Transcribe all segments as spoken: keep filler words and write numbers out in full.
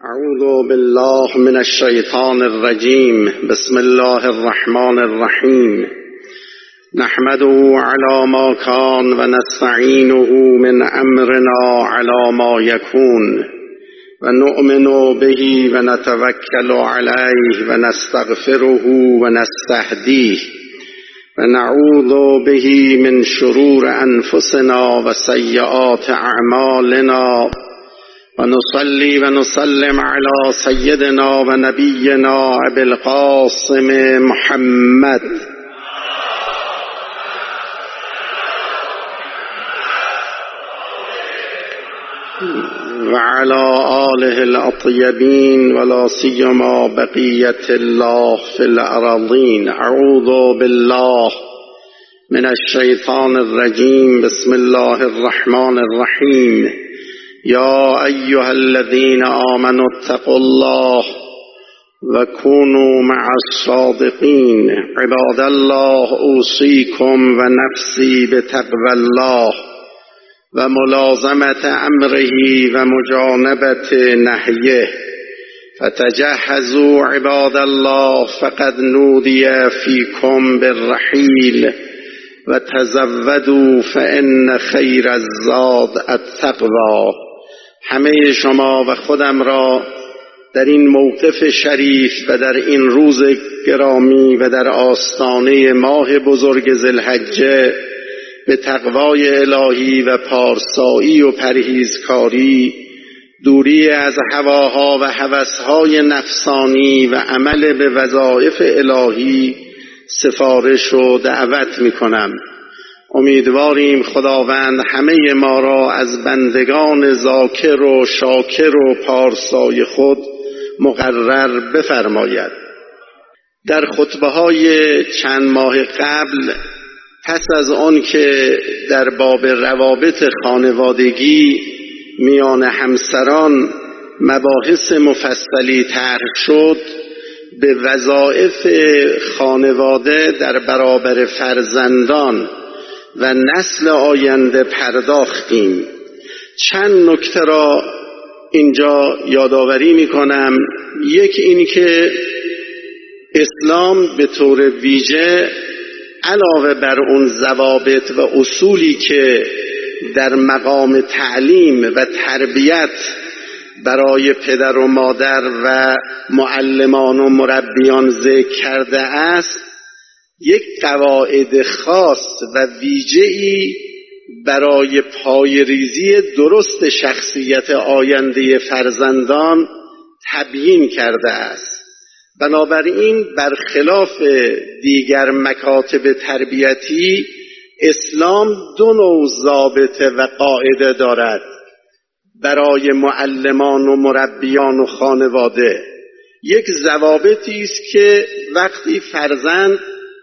اعوذ بالله من الشیطان الرجیم. بسم الله الرحمن الرحیم. نحمده على ما كان و نستعینه من امرنا على ما يكون و نؤمن به و نتوکل علیه و نستغفره و نستهدیه و نعوذ به من شرور انفسنا و سیئات اعمالنا و نصلی و نسلم علی سیدنا و نبینا ابی القاسم محمد و علی آله الاطیبین ولا سیما بقیة الله فی الارضین. اعوذ بالله من الشیطان الرجیم. بسم الله الرحمن الرحیم. یا ایها الذین آمنوا اتقوا الله و كونوا مع الصادقین. عباد الله اوصیکم و نفسی بتقوى الله و ملازمت امره و مجانبت نهیه. فتجهزوا عباد الله فقد نودی فیکم بالرحیل و تزودوا فإن خیر الزاد التقوی. همه شما و خودم را در این موقف شریف و در این روز گرامی و در آستانه ماه بزرگ ذوالحجه به تقوای الهی و پارسایی و پرهیزکاری، دوری از هواها و هوسهای نفسانی و عمل به وظایف الهی سفارش و دعوت می کنم. امیدواریم خداوند همه ما را از بندگان ذاکر و شاکر و پارسای خود مقرر بفرماید. در خطبه های چند ماه قبل، پس از آن که در باب روابط خانوادگی میان همسران مباحث مفصلی طرح شد، به وظایف خانواده در برابر فرزندان و نسل آینده پرداختیم. چند نکته را اینجا یادآوری میکنم. یک این که اسلام به طور ویژه علاوه بر اون ضوابط و اصولی که در مقام تعلیم و تربیت برای پدر و مادر و معلمان و مربیان ذکر کرده است، یک قواعد خاص و ویژه‌ای برای پایه‌ریزی درست شخصیت آینده فرزندان تبیین کرده است. بنابراین برخلاف دیگر مکاتب تربیتی، اسلام دو نوع ضابطه و قاعده دارد برای معلمان و مربیان و خانواده. یک ضوابطی است که وقتی فرزند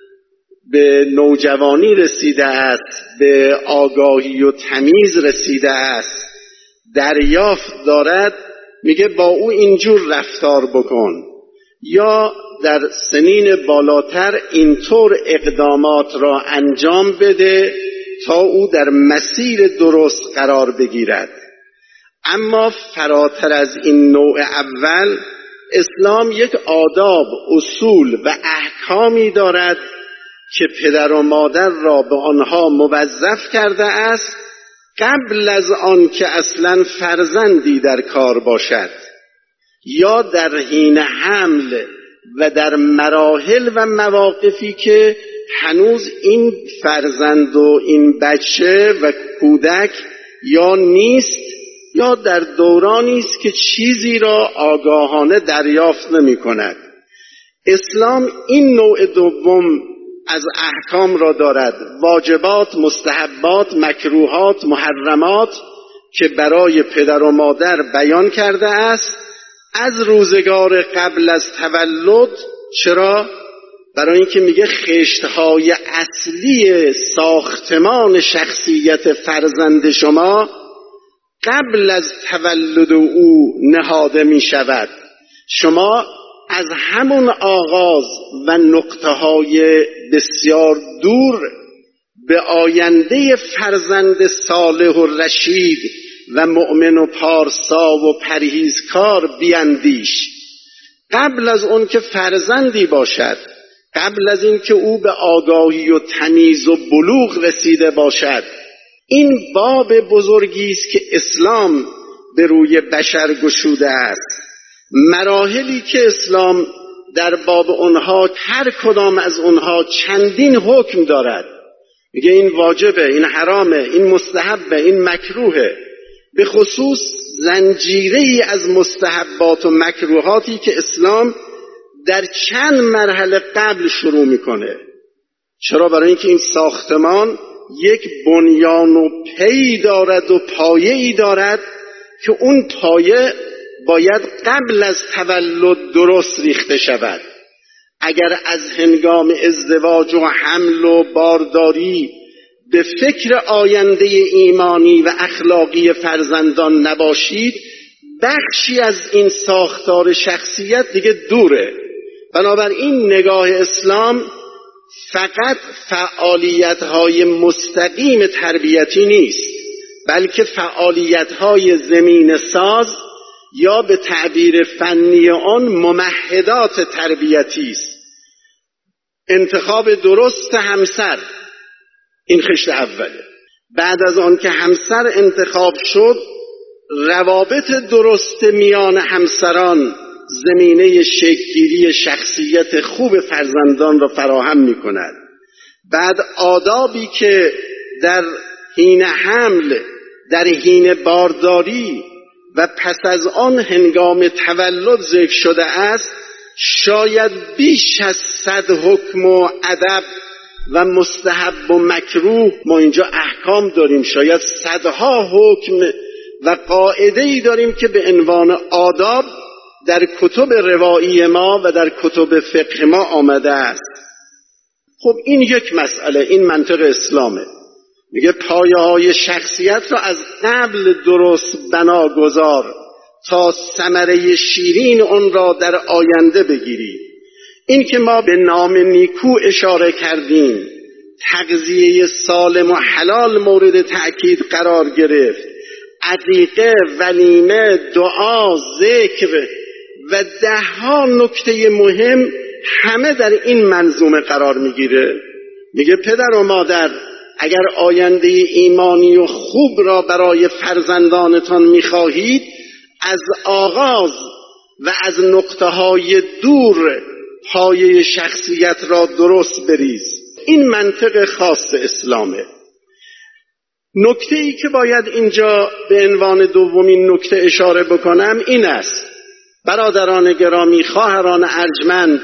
به نوجوانی رسیده است، به آگاهی و تمیز رسیده است، دریافت دارد، میگه با او اینجور رفتار بکن، یا در سنین بالاتر اینطور اقدامات را انجام بده تا او در مسیر درست قرار بگیرد. اما فراتر از این نوع اول، اسلام یک آداب، اصول و احکامی دارد که پدر و مادر را به آنها موظف کرده است قبل از آن که اصلا فرزندی در کار باشد، یا در حین حمل و در مراحل و مواقفی که هنوز این فرزند و این بچه و کودک یا نیست یا در دورانی است که چیزی را آگاهانه دریافت نمی کند. اسلام این نوع دوم از احکام را دارد، واجبات، مستحبات، مکروهات، محرمات، که برای پدر و مادر بیان کرده است از روزگار قبل از تولد. چرا؟ برای اینکه میگه خشت‌های اصلی ساختمان شخصیت فرزند شما قبل از تولد او نهاده می شود. شما از همون آغاز و نقطه‌های بسیار دور به آینده فرزند صالح و رشید و مؤمن و پارسا و پرهیزکار بیندیش. قبل از اون که فرزندی باشد، قبل از این که او به آگاهی و تمیز و بلوغ رسیده باشد، این باب بزرگی است که اسلام به روی بشر گشوده است. مراحلی که اسلام در باب اونها، هر کدام از اونها چندین حکم دارد. میگه این واجبه، این حرامه، این مستحبه، این مکروهه. به خصوص زنجیره‌ای از مستحبات و مکروهاتی که اسلام در چند مرحله قبل شروع میکنه. چرا؟ برای اینکه این ساختمان یک بنیان و پی دارد و پایه‌ای دارد که اون پایه باید قبل از تولد درست ریخته شود. اگر از هنگام ازدواج و حمل و بارداری به فکر آینده ایمانی و اخلاقی فرزندان نباشید، بخشی از این ساختار شخصیت دیگه دوره. بنابراین نگاه اسلام فقط فعالیت‌های مستقیم تربیتی نیست، بلکه فعالیت‌های زمین ساز یا به تعبیر فنی آن ممهدات تربیتی است. انتخاب درست همسر، این خشت اوله. بعد از آن که همسر انتخاب شد، روابط درست میان همسران زمینه شکل‌گیری شخصیت خوب فرزندان را فراهم می‌کند. بعد آدابی که در حین حمل، در حین بارداری و پس از آن هنگام تولد ذکر شده است، شاید بیش از صد حکم و ادب و مستحب و مکروه ما اینجا احکام داریم. شاید صدها حکم و قاعده‌ای داریم که به عنوان آداب در کتب روایی ما و در کتب فقه ما آمده است. خب این یک مسئله، این منطق اسلامه. میگه پایه های شخصیت را از قبل درست بنا گذار تا ثمره شیرین اون را در آینده بگیری. این که ما به نام نیکو اشاره کردیم، تغذیه سالم و حلال مورد تأکید قرار گرفت، عقیقه، ولیمه، دعا، ذکر و ده ها نکته مهم همه در این منظومه قرار میگیره. میگه پدر و مادر، اگر آینده ایمانی و خوب را برای فرزندانتان میخواهید، از آغاز و از نقطه های دور پایه شخصیت را درست بریز. این منطق خاص اسلامه. نکته ای که باید اینجا به عنوان دومین نکته اشاره بکنم این است: برادران گرامی، خواهران ارجمند،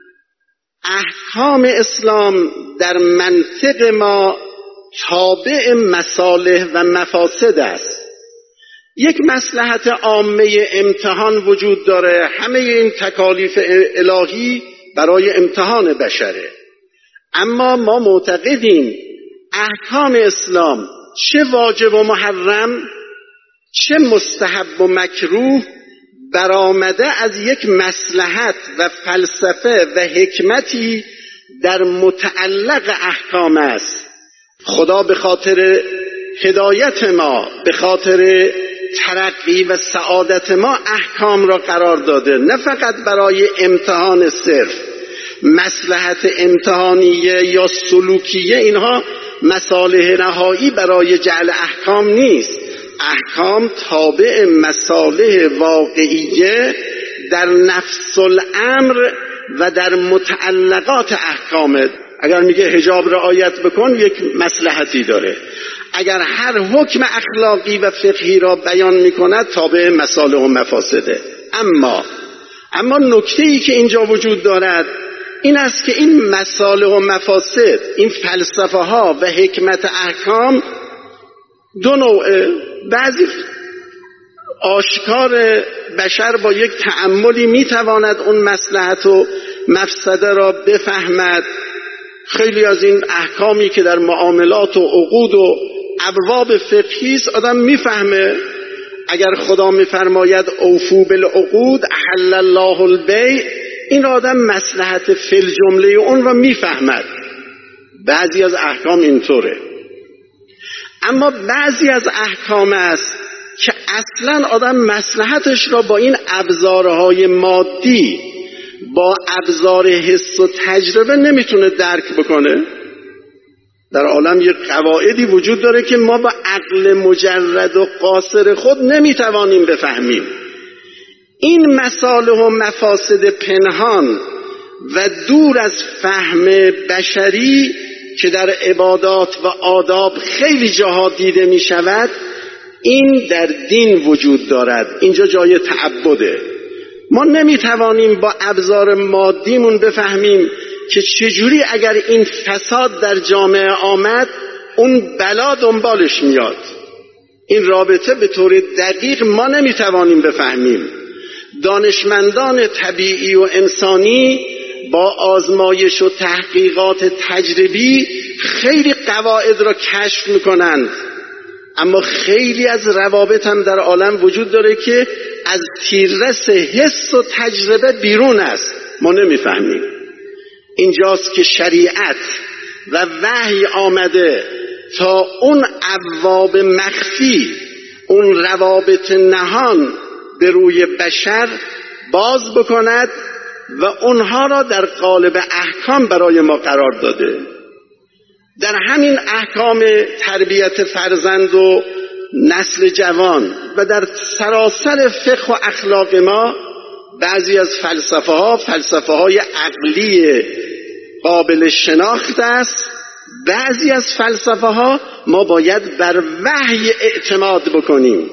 احکام اسلام در منطق ما تابع مصالح و مفاسد است. یک مصلحت عامه امتحان وجود داره. همه این تکالیف الهی برای امتحان بشره. اما ما معتقدیم احکام اسلام چه واجب و محرم، چه مستحب و مکروه، برآمده از یک مصلحت و فلسفه و حکمتی در متعلق احکام است. خدا به خاطر هدایت ما، به خاطر ترقی و سعادت ما احکام را قرار داده، نه فقط برای امتحان صرف. مصلحت امتحانیه یا سلوکیه اینها مصالح نهایی برای جعل احکام نیست. احکام تابع مصالح واقعیه در نفس الامر و در متعلقات احکامه. اگر میگه حجاب رعایت بکن، یک مصلحتی داره. اگر هر حکم اخلاقی و فقهی را بیان میکند، تابع مصالح و مفاسده. اما اما نکته‌ای که اینجا وجود دارد این است که این مصالح و مفاسد، این فلسفه ها و حکمت احکام دو نوعه. بعضی آشکار بشر با یک تأملی میتواند اون مصلحت و مفسده را بفهمد. خیلی از این احکامی که در معاملات و عقود و ابواب فقهی است آدم میفهمه. اگر خدا میفرماید اوفو بالعقود احل الله البیع، این آدم مصلحت فی الجمله اون را میفهمد. بعضی از احکام اینطوره. اما بعضی از احکام است اصلا آدم مصلحتش را با این ابزارهای مادی، با ابزار حس و تجربه نمیتونه درک بکنه. در عالم یک قواعدی وجود داره که ما با عقل مجرد و قاصر خود نمیتوانیم بفهمیم. این مصالح و مفاسد پنهان و دور از فهم بشری که در عبادات و آداب خیلی جاها دیده می شود، این در دین وجود دارد. اینجا جای تعبده. ما نمی توانیم با ابزار مادیمون بفهمیم که چجوری اگر این فساد در جامعه آمد اون بلا دنبالش میاد. این رابطه به طور دقیق ما نمی توانیم بفهمیم. دانشمندان طبیعی و انسانی با آزمایش و تحقیقات تجربی خیلی قواعد را کشف میکنند، اما خیلی از روابط هم در عالم وجود داره که از تیررس حس و تجربه بیرون است، ما نمیفهمیم. اینجاست که شریعت و وحی آمده تا اون ابواب مخفی، اون روابط نهان به روی بشر باز بکند و اونها را در قالب احکام برای ما قرار داده. در همین احکام تربیت فرزند و نسل جوان و در سراسر فقه و اخلاق ما بعضی از فلسفه ها فلسفه های عقلی قابل شناخت است، بعضی از فلسفه ها ما باید بر وحی اعتماد بکنیم.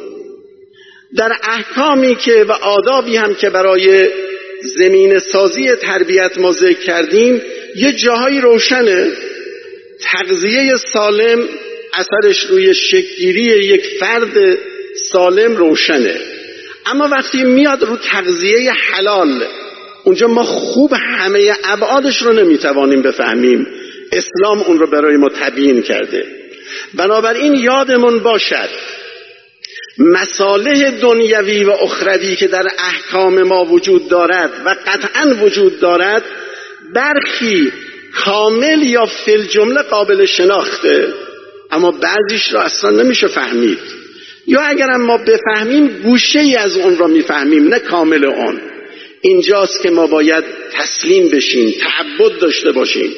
در احکامی که و آدابی هم که برای زمین سازی تربیت ما ذکر کردیم یه جاهایی روشنه. تغذیه سالم اثرش روی شکل‌گیری یک فرد سالم روشنه، اما وقتی میاد رو تغذیه حلال اونجا ما خوب همه ابعادش رو نمیتوانیم بفهمیم. اسلام اون رو برای ما تبیین کرده. بنابراین یادمون باشد مصالح دنیوی و اخروی که در احکام ما وجود دارد و قطعاً وجود دارد، برخی کامل یا فی الجمله قابل شناخته، اما بعضیش را اصلا نمیشه فهمید، یا اگرم ما بفهمیم گوشه ای از اون را میفهمیم نه کامل اون. اینجاست که ما باید تسلیم بشیم، تعبد داشته باشیم.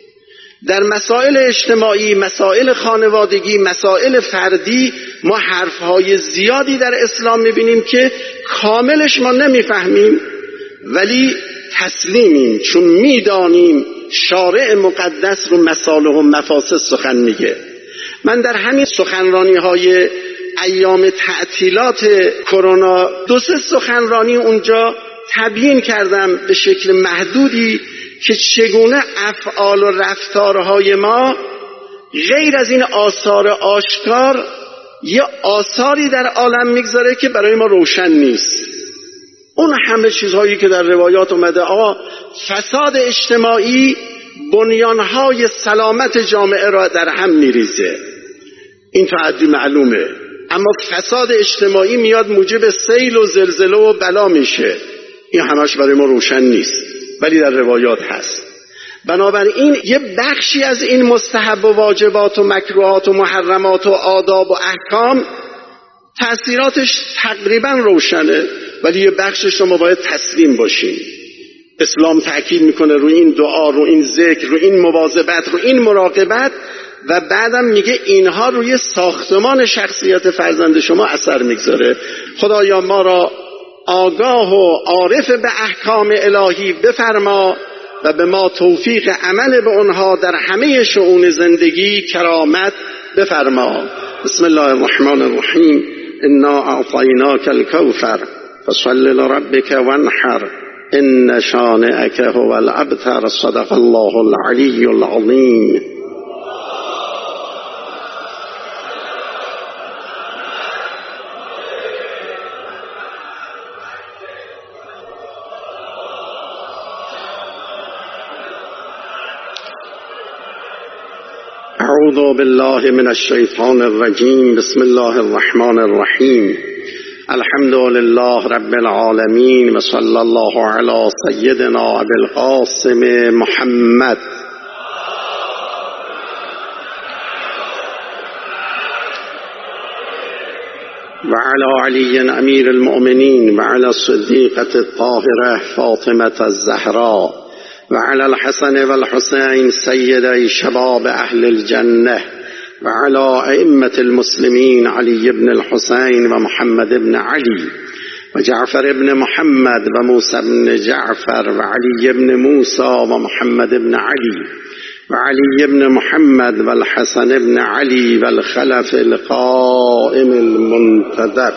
در مسائل اجتماعی، مسائل خانوادگی، مسائل فردی ما حرفهای زیادی در اسلام میبینیم که کاملش ما نمیفهمیم، ولی تسلیمیم چون میدانیم شارع مقدس رو مصالح و مفاسد سخن میگه. من در همین سخنرانی های ایام تعطیلات کرونا دو سه سخنرانی اونجا تبیین کردم به شکل محدودی که چگونه افعال و رفتارهای ما غیر از این آثار آشکار یه آثاری در عالم میگذاره که برای ما روشن نیست. اون همه چیزهایی که در روایات اومده آقا فساد اجتماعی بنیانهای سلامت جامعه را در هم میریزه، این تا حدی معلومه، اما فساد اجتماعی میاد موجب سیل و زلزله و بلا میشه، این همش برای ما روشن نیست ولی در روایات هست. بنابراین یه بخشی از این مستحب و واجبات و مکروهات و محرمات و آداب و احکام تأثیراتش تقریبا روشنه، ولی یه بخشش رو ما باید تسلیم باشیم. اسلام تأکید میکنه روی این دعا، روی این ذکر، روی این مواظبت، روی این مراقبت، و بعدم میگه اینها روی ساختمان شخصیت فرزند شما اثر میگذاره. خدایا ما را آگاه و عارف به احکام الهی بفرما و به ما توفیق عمل به اونها در همه شؤون زندگی کرامت بفرما. بسم الله الرحمن الرحیم. انا اعطیناک الکوثر فصل لربک وانحر ان شانئک هو الابتر. صدق الله العلی العظیم. اعوذ بالله من الشیطان الرجیم. بسم الله الرحمن الرحیم. الحمد لله رب العالمین و صلی الله علی سیدنا ابی القاسم محمد. وعلى علي أمير المؤمنين وعلى الصديقة الطاهرة فاطمة الزهراء وعلى الحسن والحسين سيدي شباب أهل الجنة وعلى أئمة المسلمين علي بن الحسين ومحمد بن علي وجعفر بن محمد وموسى بن جعفر وعلي بن موسى ومحمد بن علي وعلي بن محمد والحسن بن علي والخلف القائم المنتظر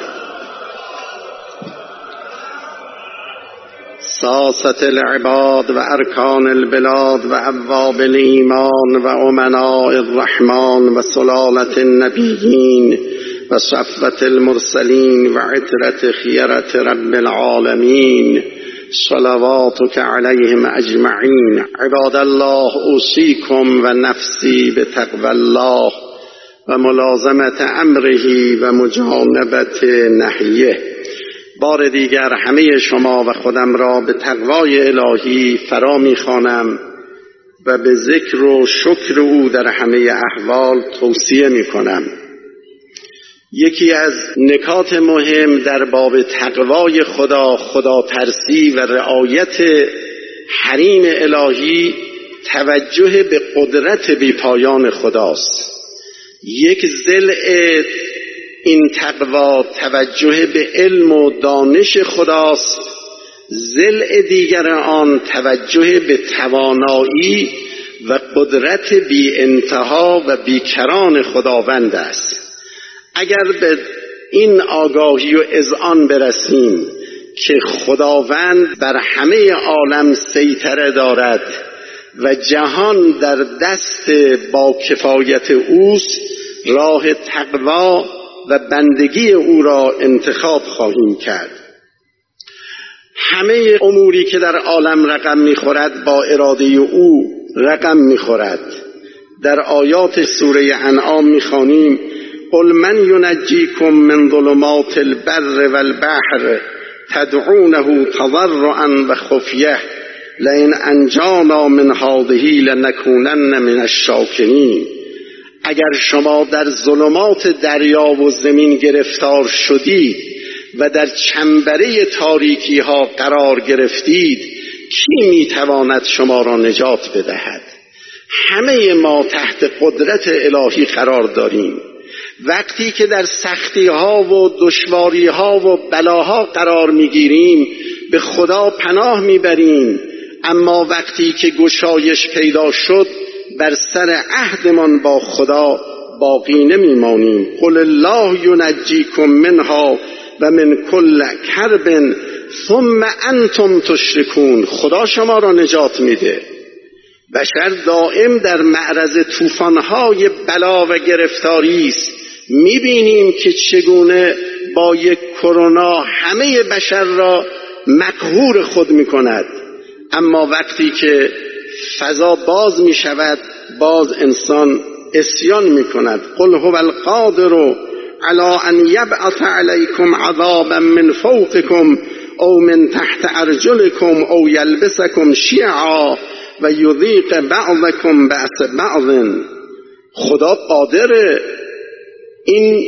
ساسة العباد وأركان البلاد وأبواب الإيمان وأمناء الرحمن وسلالة النبيين وصفوة المرسلين وعترة خيرة رب العالمين صلواتك عليهم أجمعين. عباد الله، أوصيكم ونفسي بتقوى الله وملازمة أمره ومجانبة نهيه. بار دیگر همه شما و خودم را به تقوای الهی فرا می‌خوانم و به ذکر و شکر او در همه احوال توصیه می‌کنم. یکی از نکات مهم در باب تقوای خدا، خدا ترسی و رعایت حریم الهی توجه به قدرت بیپایان خداست. یک ضلع این تقوا توجه به علم و دانش خداست، ضلع دیگر آن توجه به توانایی و قدرت بی انتها و بیکران خداوند است. اگر به این آگاهی و اذعان برسیم که خداوند بر همه عالم سیطره دارد و جهان در دست با کفایت اوست، راه تقوا و بندگی او را انتخاب خواهیم کرد. همه اموری که در عالم رقم می‌خورد با اراده او رقم می‌خورد. در آیات سوره انعام می‌خوانیم: قل من ینجیکم من ظلمات البر والبحر تدعونه تضرعا و خفیه لئن انجانا من هذه لنکونن من الشاکرین. اگر شما در ظلمات دریا و زمین گرفتار شدید و در چنبره تاریکی ها قرار گرفتید، کی میتواند شما را نجات بدهد؟ همه ما تحت قدرت الهی قرار داریم. وقتی که در سختی ها و دشواری ها و بلاها قرار میگیریم به خدا پناه میبریم، اما وقتی که گشایش پیدا شد بر سر عهدمان با خدا باقی نمیمانیم. قل الله ینجیکم منها و من کل کرب ثم انتم تشرکون. خدا شما را نجات میده. بشر دائم در معرض طوفان‌های بلا و گرفتاری است. میبینیم که چگونه با یک کرونا همه بشر را مقهور خود میکند، اما وقتی که فضا باز میشود باز انسان عصیان میکند. قل هو القادر علی ان یبعث علیکم عذابا من فوقکم او من تحت ارجلکم او یلبسکم شیعا و یذیق بعضکم بأس بعض. خدا قادر. این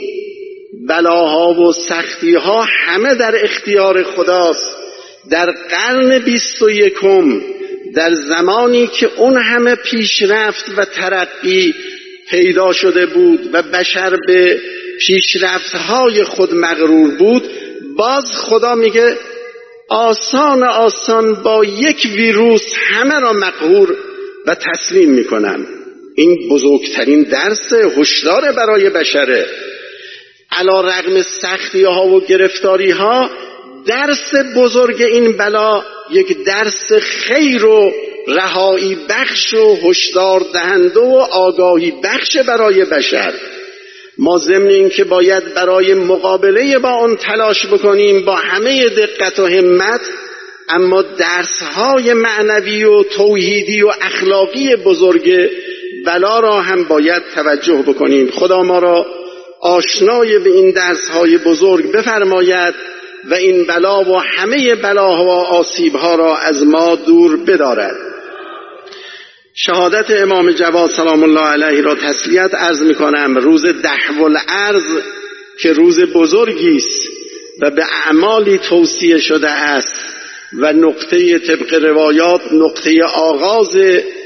بلاها و سختیها همه در اختیار خداست. در قرن بیست و یکم، در زمانی که اون همه پیشرفت و ترقی پیدا شده بود و بشر به پیشرفت‌های خود مغرور بود، باز خدا میگه آسان آسان با یک ویروس همه را مقهور و تسلیم میکنم. این بزرگترین درس هشدار برای بشره. علی رغم سختی ها و گرفتاری ها، درس بزرگ این بلا یک درس خیر و رهایی بخش و هشدار دهنده و آگاهی بخش برای بشر. ما ضمن این که باید برای مقابله با آن تلاش بکنیم با همه دقت و همت، اما درس‌های معنوی و توحیدی و اخلاقی بزرگ بلا را هم باید توجه بکنیم. خدا ما را آشنای به این درس‌های بزرگ بفرماید و این بلا و همه بلاها و آسیب‌ها را از ما دور بدارد. شهادت امام جواد سلام الله علیه را تسلیت عرض می کنم. روز دحو الارض که روز بزرگی است و به اعمالی توصیه شده است و نقطه طبق روایات نقطه آغاز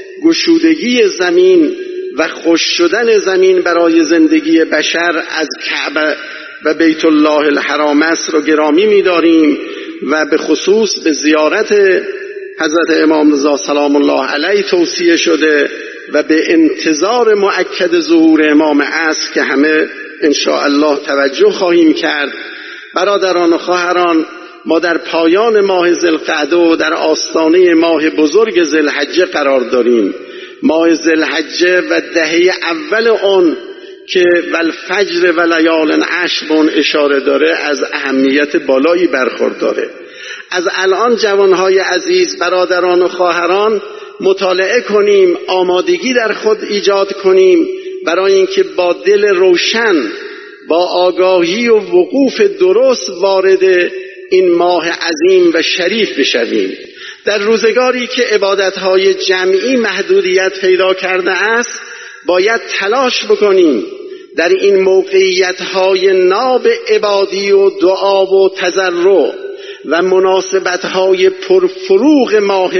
گشودگی زمین و خوش شدن زمین برای زندگی بشر از کعبه و بیت الله الحرام است رو گرامی می‌داریم و به خصوص به زیارت حضرت امام رضا سلام الله علیه توصیه شده و به انتظار مؤکد ظهور امام عصر که همه ان شاء الله توجه خواهیم کرد. برادران و خواهران، ما در پایان ماه ذوالقعده و در آستانه ماه بزرگ ذوالحجه قرار داریم. ماه ذوالحجه و دهه اول اون که والفجر و لیال عشر به اون اشاره داره از اهمیت بالایی برخورداره. از الان جوانهای عزیز، برادران و خواهران، مطالعه کنیم، آمادگی در خود ایجاد کنیم برای اینکه با دل روشن، با آگاهی و وقوف درست وارد این ماه عظیم و شریف بشویم. در روزگاری که عبادتهای جمعی محدودیت پیدا کرده است، باید تلاش بکنیم در این موقعیتهای ناب عبادی و دعا و تضرع و مناسبتهای پرفروغ ماه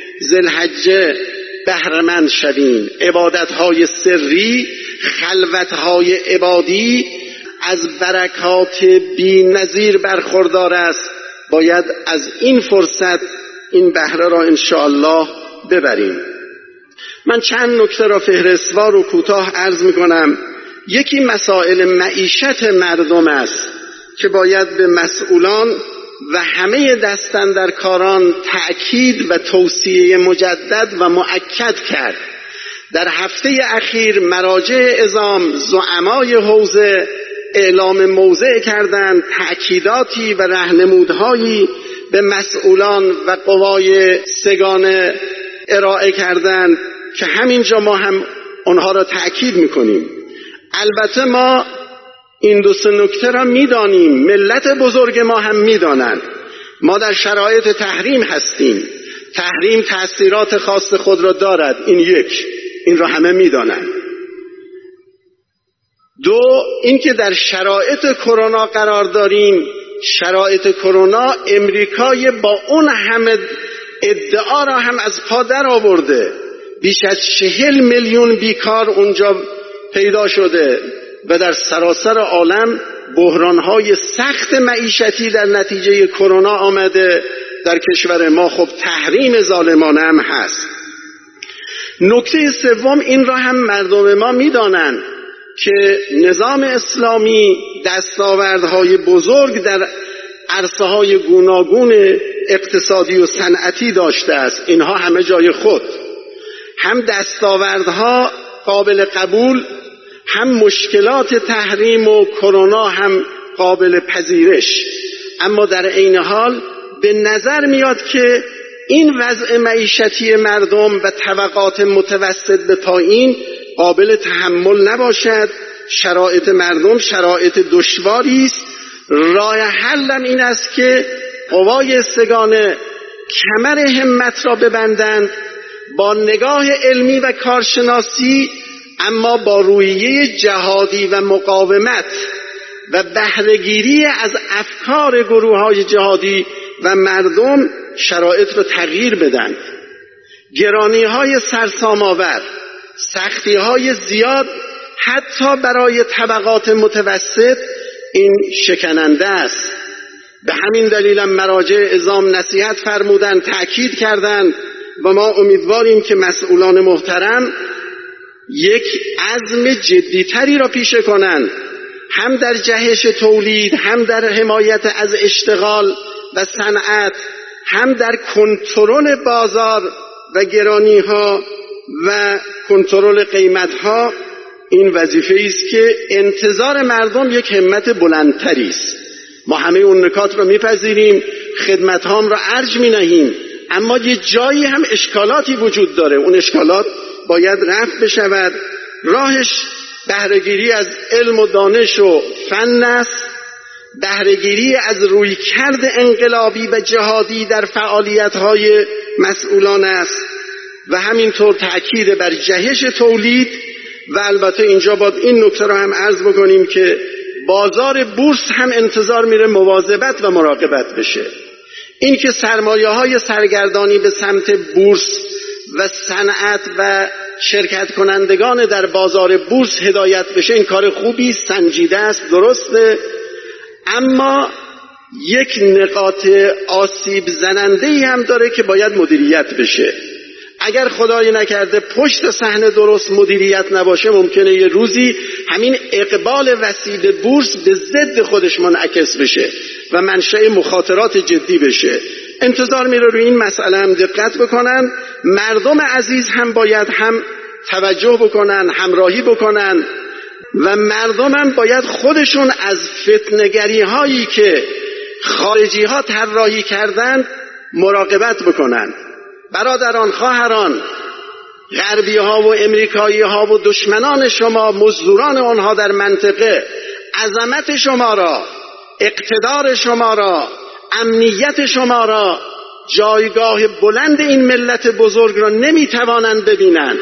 ذوالحجه بهره‌مند شویم. عبادتهای سری، خلوتهای عبادی از برکات بی نظیر برخوردار است. باید از این فرصت این بهره را انشاءالله ببریم. من چند نکته را فهرستوار و کوتاه عرض میکنم. یکی مسائل معیشت مردم است که باید به مسئولان و همه دستاندرکاران تأکید و توصیه مجدد و مؤکد کرد. در هفته اخیر مراجع عظام، زعمای حوزه اعلام موضع کردند، تأکیداتی و راهنمودهایی به مسئولان و قوای سگانه ارائه کردند که همینجا ما هم آنها را تأکید میکنیم. البته ما این دو سه نکته را میدانیم، ملت بزرگ ما هم میدانند. ما در شرایط تحریم هستیم، تحریم تأثیرات خاص خود را دارد، این یک، این را همه میدانند. دو، اینکه در شرایط کرونا قرار داریم. شرایط کرونا امریکای با اون همه ادعا را هم از پا در آورده. بیش از چهل میلیون بیکار اونجا پیدا شده و در سراسر عالم بحران‌های سخت معیشتی در نتیجه کرونا آمده. در کشور ما خب تحریم ظالمانه هم هست. نکته سوم، این را هم مردم ما می‌دانند که نظام اسلامی دستاوردهای بزرگ در عرصه‌های گوناگون اقتصادی و صنعتی داشته است. اینها همه جای خود، هم دستاوردها قابل قبول، هم مشکلات تحریم و کرونا هم قابل پذیرش. اما در عین حال به نظر میاد که این وضع معیشتی مردم و طبقات متوسط به پایین قابل تحمل نباشد. شرایط مردم شرایط دشواری است. راه حلم این است که قوای سگانه کمر همت را ببندند، با نگاه علمی و کارشناسی، اما با رویه جهادی و مقاومت و بهره‌گیری از افکار گروه‌های جهادی و مردم شرایط را تغییر بدن. گرانی‌های سرسام‌آور، سختی‌های زیاد حتی برای طبقات متوسط این شکننده است. به همین دلیل مراجع عظام نصیحت فرمودند، تأکید کردند و ما امیدواریم که مسئولان محترم یک عزم جدیتری را پیشه کنند، هم در جهش تولید، هم در حمایت از اشتغال و صنعت، هم در کنترل بازار و گرانی‌ها و کنترل قیمت‌ها. این وظیفه است که انتظار مردم یک همت بلندتری است. ما همه اون نکات را میپذیریم، خدمت هام را ارج می نهیم، اما یه جایی هم اشکالاتی وجود داره. اون اشکالات باید رفع بشود. راهش بهره‌گیری از علم و دانش و فن است، بهره‌گیری از رویکرد انقلابی و جهادی در فعالیت‌های مسئولان است و همینطور تأکید بر جهش تولید. و البته اینجا باید این نکته را هم عرض بکنیم که بازار بورس هم انتظار میره مواظبت و مراقبت بشه. این که سرمایه های سرگردانی به سمت بورس و صنعت و شرکت کنندگان در بازار بورس هدایت بشه، این کار خوبی، سنجیده است، درسته، اما یک نقاط آسیب زننده‌ای هم داره که باید مدیریت بشه. اگر خدای نکرده پشت صحنه درست مدیریت نباشه، ممکنه یه روزی همین اقبال وسیع به بورس به ضد خودش منعکس بشه و منشأ مخاطرات جدی بشه. انتظار میره روی این مسئله هم دقت بکنن. مردم عزیز هم باید هم توجه بکنن، همراهی بکنن و مردم هم باید خودشون از فتنه‌گری هایی که خارجی ها طراحی کردن مراقبت بکنن. برادران، خواهران، غربی ها و امریکایی ها و دشمنان شما، مزدوران آنها در منطقه، عظمت شما را، اقتدار شما را، امنیت شما را، جایگاه بلند این ملت بزرگ را نمیتوانند ببینند.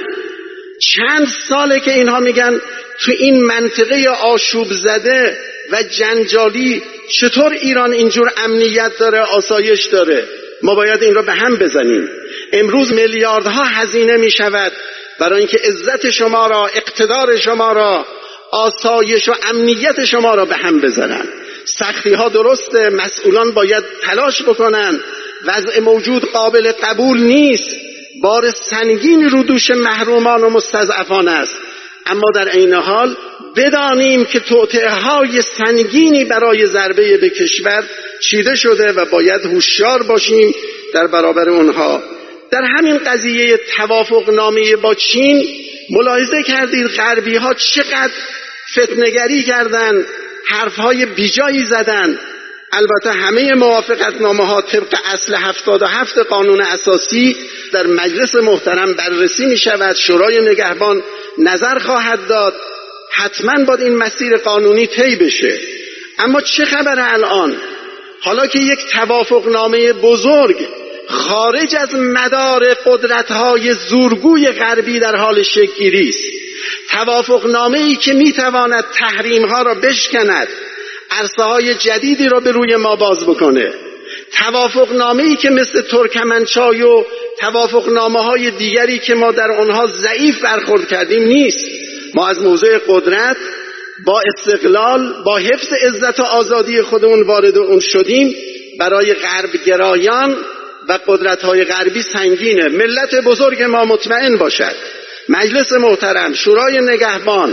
چند ساله که اینها میگن تو این منطقه آشوب زده و جنجالی چطور ایران اینجور امنیت داره، آسایش داره. ما باید این را به هم بزنیم. امروز میلیاردها هزینه می شود برای اینکه عزت شما را، اقتدار شما را، آسایش و امنیت شما را به هم بزنن. سختی ها درسته، مسئولان باید تلاش بکنن، وضع موجود قابل قبول نیست، بار سنگین رو دوش محرومان و مستضعفان است، اما در عین حال بدانیم که توطئه های سنگینی برای ضربه به کشور چیده شده و باید هوشیار باشیم در برابر اونها. در همین قضیه توافق نامه با چین ملاحظه کردید غربی ها چقدر فتنه‌گری کردند، حرفهای بیجایی زدند. البته همه موافقت نامه ها طبق اصل هفتاد و هفت قانون اساسی در مجلس محترم بررسی می شود، شورای نگهبان نظر خواهد داد، حتما باید این مسیر قانونی طی بشه. اما چه خبر الان؟ حالا که یک توافق نامه بزرگ خارج از مدار قدرت‌های زورگوی غربی در حال شکل‌گیری است، توافق نامه‌ای که می‌تواند تحریم‌ها را بشکند، عرصه‌های جدیدی را به روی ما باز بکنه، توافق نامه‌ای که مثل ترکمنچای و توافق نامه‌های دیگری که ما در آنها ضعیف برخورد کردیم نیست. ما از موضع قدرت با استقلال، با حفظ عزت و آزادی خودمون وارد اون شدیم. برای غرب گرایان و قدرت‌های غربی سنگینه. ملت بزرگ ما مطمئن باشد، مجلس محترم، شورای نگهبان،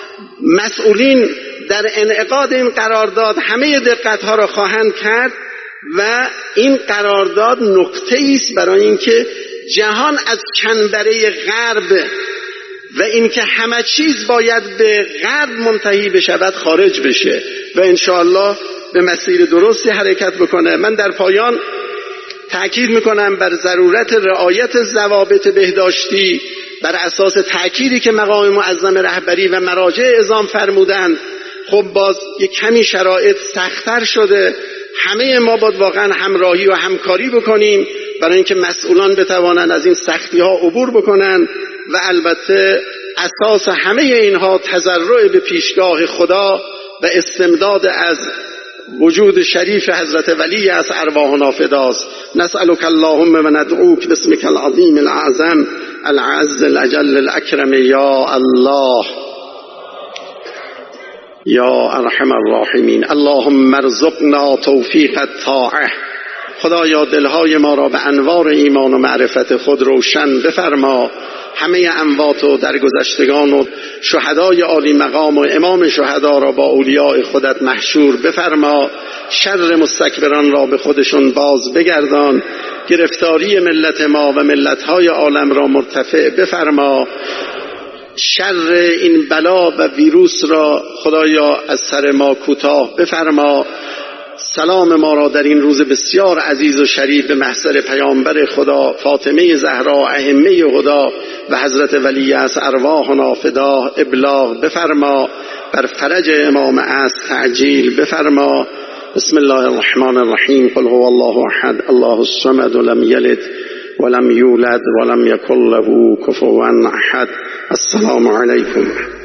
مسئولین در انعقاد این قرارداد همه دقت‌ها را خواهند کرد و این قرارداد نقطه‌ای است برای اینکه جهان از چنبره غرب و اینکه همه چیز باید به غرب منتهی بشود خارج بشه و انشاءالله به مسیر درستی حرکت بکنه. من در پایان تأکید میکنم بر ضرورت رعایت ضوابط بهداشتی بر اساس تأکیدی که مقام معظم رهبری و مراجع اعظام فرمودند. خب باز یک کمی شرایط سخت‌تر شده، همه ما باید واقعا همراهی و همکاری بکنیم برای اینکه مسئولان بتوانند از این سختی‌ها عبور بکنند و البته اساس همه اینها تضرع به پیشگاه خدا و استمداد از وجود شریف حضرت ولی از ارواحنا فداست. نسألك اللهم و ندعوک باسمك العظیم الاعظم العز الاجل الاکرم یا الله یا ارحم الراحمین. اللهم ارزقنا توفیق الطاعه. خدایا دلهای ما را به انوار ایمان و معرفت خود روشن بفرما. همه اموات و درگذشتگان و شهدای عالی مقام و امام شهدا را با اولیاء خودت محشور بفرما. شر مستکبران را به خودشون باز بگردان. گرفتاری ملت ما و ملت‌های عالم را مرتفع بفرما. شر این بلا و ویروس را خدایا از سر ما کوتاه بفرما. سلام ما را در این روز بسیار عزیز و شریف به محضر پیامبر خدا فاطمه زهرا ائمه هدا و حضرت ولی از ارواحنا فدا ابلاغ بفرما. بر فرج امام عصر تعجیل بفرما. بسم الله الرحمن الرحیم. قل هو الله احد الله الصمد لم یلد ولم یولد ولم یکن له کفوا احد. السلام علیکم.